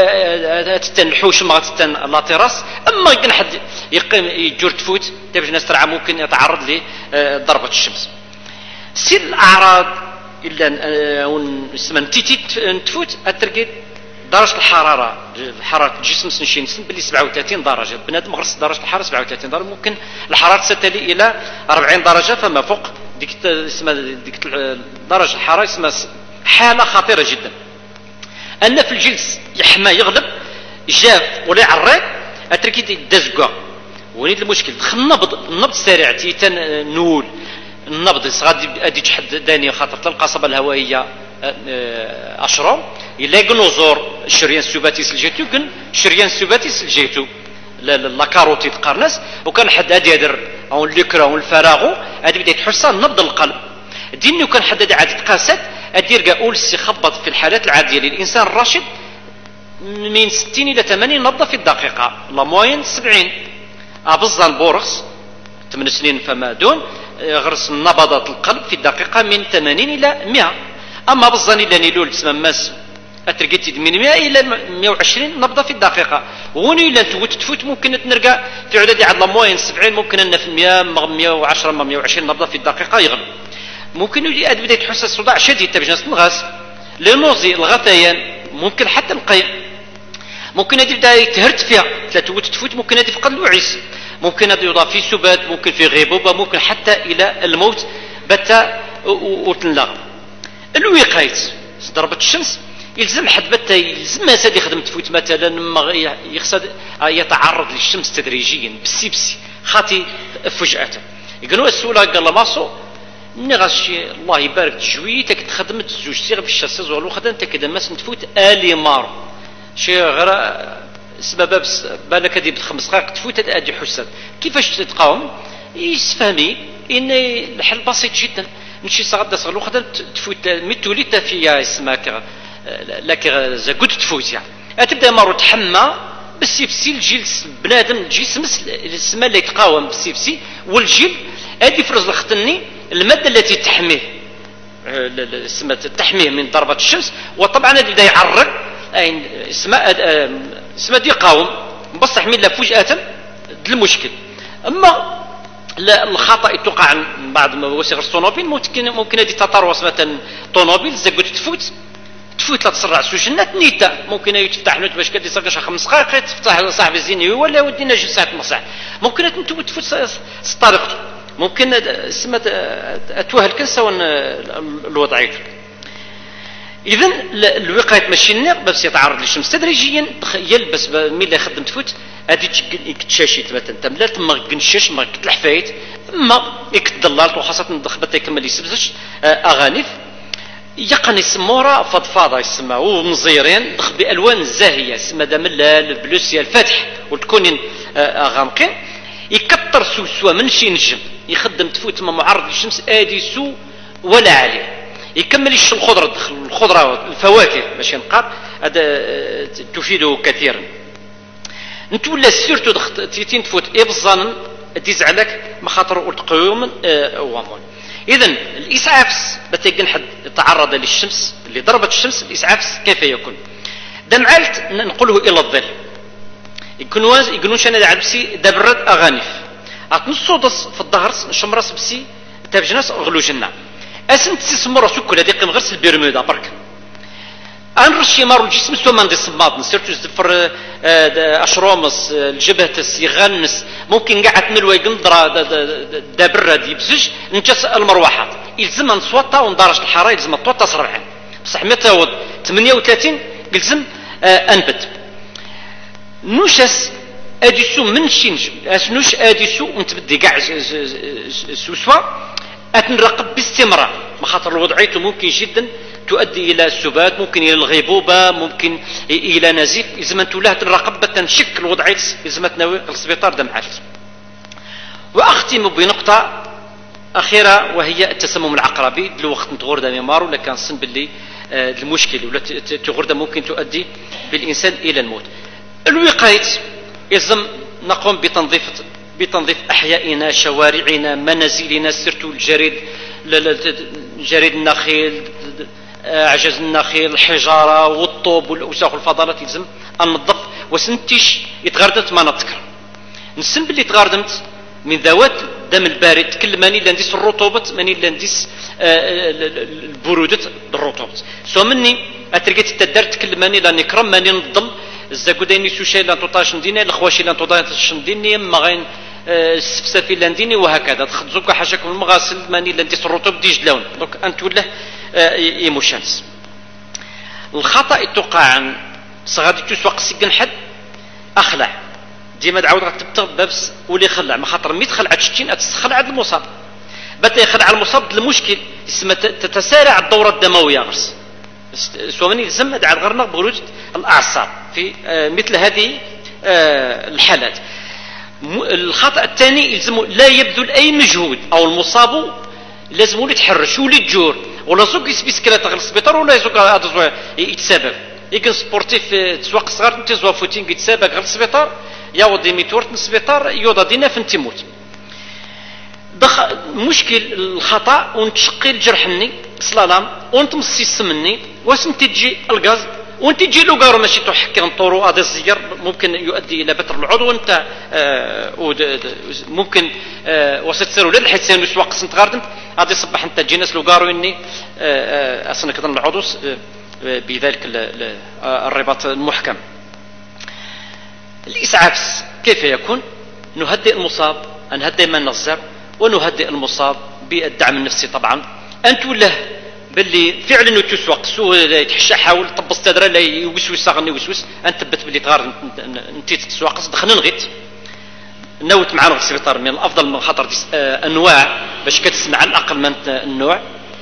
تتن الحوش ما تتن لاطيراس، اما يقنح يقيم يجور تفوت تبج ناس ترعى ممكن يتعرض لضربه الشمس. سير الاعراض الا اسمها تيتي تفوت تلقى درجه الحراره حراره الجسم نمشي نسن باللي سبعة وثلاثين درجه، بنادم غرس درجه الحراره سبعة وثلاثين درجه، ممكن الحراره تتلي الى أربعين درجه فما فوق. ديك اسمها ديك درجه الحراره اسمها حاله خطيره جدا. ان في الجلد يحمى يغلب جاف ولا يعرق اتركي دزقه وليد المشكل النبض النبض سريع تيتن نول النبض غادي ادي تحد داني خاطر القصبه الهوائيه اشرم الا كنوزور الشريان السباتي سلجيتو كن الشريان السباتي سلجيتو لا كاروتيد قرناس وكان حد هادي يدر او الليكرا او الفراغو هادي بدا يتحسن نبض القلب ديني وكان حد هادي عاد تقاسات ادير قاول خبط في الحالات العاديه للانسان الراشد من ستين الى ثمانين نبضه في الدقيقه، لا موين سبعين. ابزان بورغس ثمان سنين فما دون غرس نبضات القلب في الدقيقه من ثمانين الى مئة. اما بزاني الا نيلول تسمى ماس اترقيتي من مئة الى مئة وعشرين نبضه في الدقيقه، وني الا تفوت تفوت ممكن تنرقى في عدد عاد لا موين سبعين، ممكن ان في مئة مئة وعشرة مئة وعشرين نبضه في الدقيقه يغلب. ممكن يولي بدا تحس الصداع شديد تبجناس نغاس لنوزي الغثيان، ممكن حتى القيء، ممكن هذه بدا يتهرت فيها تفوت تفوت، ممكن هذه فقد الوعيس، ممكن هذا يوضع في سبات، ممكن في غيبوبه، ممكن حتى الى الموت بتا وتنلغ. الوقايه ضربه الشمس يلزم حد بتا يلزم ما ساد يخدم تفوت مثلا ما يخصد يتعرض للشمس تدريجيا بسي بسي خاطي فجاه يقولوا السوله قال لا ماسو ني غاشي الله يبارك جويتك تخدمت زوج سيغ بالشاسز ولو خدمت كذا ماس تفوت الي مار شي غير سبب بالك هذه بخمس دقائق تفوت ادي حسن كيفاش تتقاوم يسفهمي ان الحل بسيط جدا. نمشي صغد صغلو خدمت تفوت ميتوليت في اسمك لك زقد تفوت يعني تبدا مارو تحمى بالسيبسي الجلد بنادم الجسم السما اللي يتقاوم بالسيبسي والجلد هذه فرز الختني الماده التي تحميه السما تحميه من ضربه الشمس، وطبعا هذا بدا يعرق اسماء اسماء يقاوم بصح من لا فجاه المشكل. اما الخطا توقع من بعض وسائل الطوموبيل ممكن ممكن هذه تطروس مثلا طوموبيل زقت تفوت تفوت لا تسرع سجنات نيتا، ممكن يتفتح نوت باش كدي صافي خمس دقائق تفتح صاحب الزيني ولا ودينا جوج ساعات مصح، ممكن انت تفوت طريقته، ممكن سمات اتوهل كنسا الوضعيه. اذا الوقايه ماشي النار بس يتعرض للشمس تدريجيا يلبس ملي يخدم تفوت هذه تشاشيت مثلا تملا تما كنشاش ما كتلحفايت اما يكدلالت وخاصه دخبت يكمل يسبزش اغانيف يقني سمورة فضفاضة يسمى ومزيرين بألوان زاهية يسمى دملال البلوسيا الفاتح وتكون غامقين يكتر سوسوا من شي نجم يخدم تفوت ما معرض للشمس ادي سو ولا عليه يكمل يشرب الخضرة الخضرة الفواكه باش ينقار هذا تفيده كثيرا. انت ولا سيرتو تيتين تفوت ابزان تيزعلك مخاطر القيوم وامون. اذا الاسعاف بتيجن حد تعرض للشمس اللي ضربت الشمس الاسعاف كيف يكون؟ دمعلت ننقله الى الظل يكون واز يقولون شنو عبسي دبرد اغانيف اتنصودس في الظهر شمرس بسي تبجناس اغلو جنة اسنت تسمر سكر هذيك غرس البيرميدا برك انرشي مارو الجسم سو ما ندي صماد سيرتو زفر اشرومس الجبهتس يغنس ممكن قاعد نلوي قندره دابره دي بزج نجس المروحات يلزم نصوتها وندرجه الحراره يلزم توطى سرعان بصح متى ود ثمانية وثلاثين يلزم انبت نوشس اديسو من شينج اسنوش اديسو ونتبدي كاع سوسوا أتنراقب باستمرار، مخاطر الوضعية ممكن جدا تؤدي إلى السبات، ممكن إلى الغيبوبة، ممكن إلى نزيف. إذا أنت لا تنراقب تنشك الوضعية إذا تناوي السبيطار دم عالي. وأختم بنقطة أخيرة وهي التسمم العقربي. الوقت نتغرد ميمار ولا كان صن باللي المشكل ولا تغرد ممكن تؤدي بالإنسان إلى الموت. الوقاية يلزم نقوم بتنظيف بتنظيف أحيائنا، شوارعنا، منازلنا، سيرتو الجريد جريد النخيل، أعجاز النخيل، الحجارة والطوب والأوساخ والفضلات يلزم أن ننظف وسنتيش يتغردمت ما نذكر. نسن باللي تغردمت من ذوات الدم البارد كل ماني لانديس الرطوبة ماني لانديس البرودة الرطوبة سو مني أترقيت التدرت كل ماني لا نكرم ماني نضل الزاكوديني سوشي لان توطاش نديني الخواشي لان توطاش نديني مغين السفسافي لانديني وهكذا تخزوك حاجاكم المغاسل ماني لانديس الرطوبة ديج لون دونك أنت ولا ايموشنز. الخطأ يتوقع عن صغادي تسوق سجن حد أخلع ديما تعاود غتبتغ بابس ولي خلع ما خاطر مي تخلعت شتين تخلع عند المصاب بدا يخلع المصاب المشكل اسمها تتسارع الدوره الدمويه غرس سواني يلزم عاد غير بغلوج الاعصاب في مثل هذه الحالات. الخطا الثاني يلزم لا يبذل اي مجهود او المصاب لازم يتحرش ولي تجور ولا زوق يسبيس كلا تغل السبيطار ولا يزوق يتسبب يمكن سبورتيف تسواق صغار تزوا فوتينغ يتسابق غير السبيطار ياود ديميتورت السبيطار يوضا دينا فين تموت. دخ مشكل الخطا ونتشقي الجرحني سلالام ونتمصي السمني واسم تجي الغاز وانت تجي له قارو ماشي تحكي نطورو هذا الزير ممكن يؤدي الى بتر العضو وانت آه ممكن آه وستسيروا للحسين يسواق سنت غاردن هذا يصبح انت جينس لو قارو اني آه اصلا كذا العضو بذلك الرباط المحكم. الإسعاف كيف يكون؟ نهدئ المصاب، نهدئ من نصر ونهدئ المصاب بالدعم النفسي طبعا. أنت له باللي فعلا تسوق سو يتحشى حاول طبس تدرى لا يوسوس صاغني يوسوس أنت تثبت باللي تغار أنت تسوق دخلنا نغيت نوت معنا في السبيطار من الأفضل من خاطر أنواع باش كتسمع على الأقل من النوع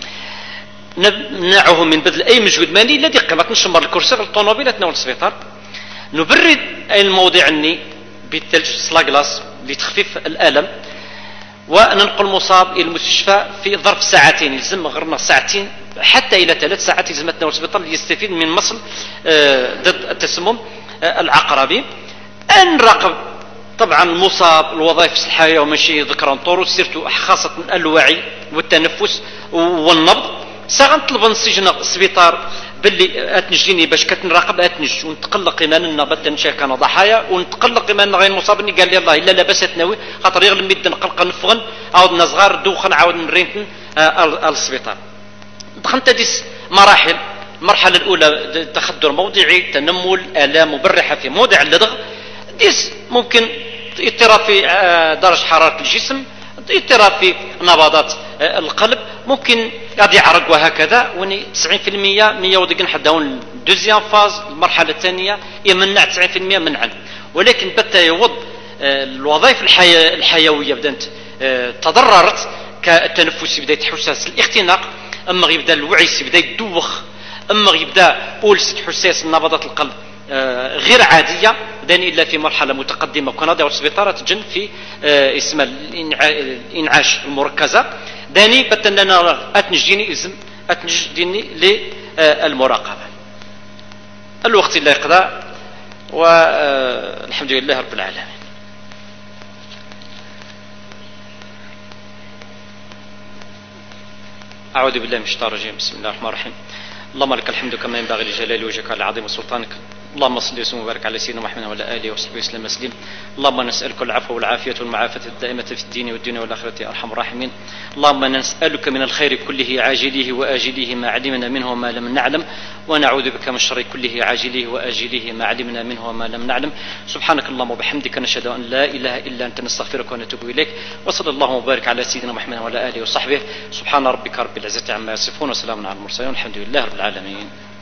نمنعه من بذل أي مجهود مالي لا دقة ما تنشمر الكرسي الطوموبيل تناول السبيطار. نبرد الموضع الني بالثلج سلاغلاس لتخفيف الألم وننقل المصاب إلى المستشفى في ظرف ساعتين يلزم غرنا ساعتين حتى إلى ثلاث ساعات يلزم تناول السبيطار ليستفيد من مصل ضد التسمم العقربي. نراقب طبعا المصاب الوظائف الصحية وماشي ذكرا طورو سيرتو خاصة الوعي والتنفس والنبض سغنطلب نسجن السبيطار باللي اتنجيني باش كتنراقب اتنج ونتقلق ايماننا بدا نشا كان ضحايا ونتقلق ايماننا غير مصابني قال لي الله الا لاباس تناوي خاطر يغلب ميد نقلق نفغن عاودنا صغار دوخن عاود نرينتن السبيطار. دخلت ديس مراحل. المرحله الاولى تخدر موضعي تنمل الام مبرحه في موضع اللدغ ديس ممكن اضطراب في درجه حراره الجسم اضطراب في نبضات القلب ممكن غادي يعرق وهكذا وني تسعين بالمئة مية ودقن حتى هون دوزيام فاز المرحله الثانيه يمنع تسعين بالمئة منعا ولكن بدا يوض الوظائف الحي... الحيويه بدات تضررت كالتنفس بدا يتحسس الاختناق اما يبدا الوعي بدا يدوخ اما يبدا بولس حساس نبضات القلب غير عاديه داني الا في مرحله متقدمه كنا داو السبيطار تجن في اسمها الانعاش المركزه داني بتننا اتنجيني اسم اتنجديني للمراقبه. الوقت لا يقضى والحمد لله رب العالمين. اعوذ بالله من الشيطان الرجيم بسم الله الرحمن الرحيم. اللهم لك الحمد كما ينبغي لجلال وجهك العظيم سلطانك. اللهم صل وسلم وبارك على سيدنا محمد وعلى اله وصحبه وسلم تسليما. اللهم نسالك العفو والعافيه والمعافاه الدائمه في الدين والدنيا والاخره يا ارحم الراحمين. اللهم نسالك من الخير كله عاجله واجله ما علمنا منه وما لم نعلم ونعوذ بك من الشر كله عاجله واجله ما علمنا منه وما لم نعلم. سبحانك اللهم وبحمدك نشهد ان لا اله الا انت نستغفرك ونتوب اليك وصلى الله وبارك على سيدنا محمد وعلى اله وصحبه. سبحان ربك رب العزه عما يصفون وسلام على المرسلين والحمد لله رب العالمين.